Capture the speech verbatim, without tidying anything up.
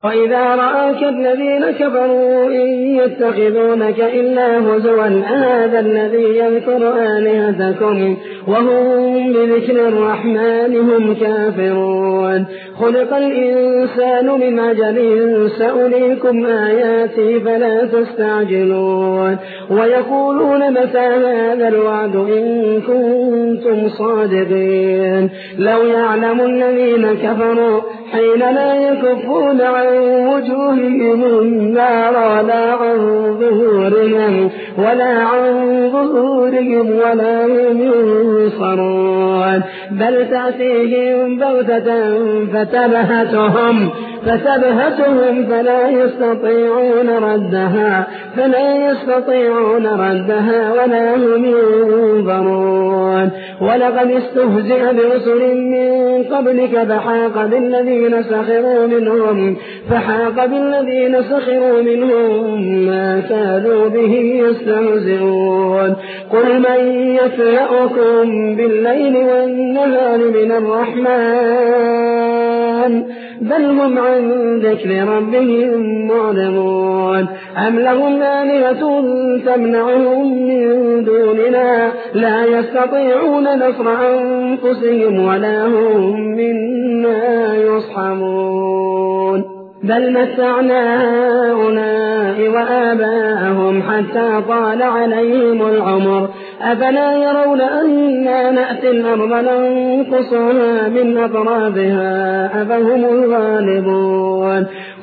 وإذا رآك الذين كفروا إن يتخذونك إلا هزوا أهذا الذي يذكر آلهتكم وهم بذكر الرحمن هم كافرون خلق الإنسان من عجل سأريكم آياتي فلا تستعجلون ويقولون متى هذا الوعد إن كنتم صادقين لو يعلم الذين كفروا حين لا يكفون عن وجوههم النار ولا عن ظهورهم ولا عن ظهورهم ولا هم ينصرون بل تأتيهم بغتة فتبهتهم فتبهتهم فلا يستطيعون ردها فلا يستطيعون ردها ولا هم ينظرون ولقد استهزئ برسل من قبلك فحاق بالذين سخروا منهم فحاق بالذين سخروا منهم ما كانوا به يستهزئون قل من يكلؤكم بالليل والنهار من الرحمن بل هم عن ذكر ربهم معرضون أم لهم آلهة تمنعهم من دوننا لا يستطيعون نصر أنفسهم ولا هم منا يصحبون بل متعنا هؤلاء وآباءهم حتى طال عليهم العمر أفلا يرون أنا نأتي الأرض ننقصها من أطرافها أفهم الغالبون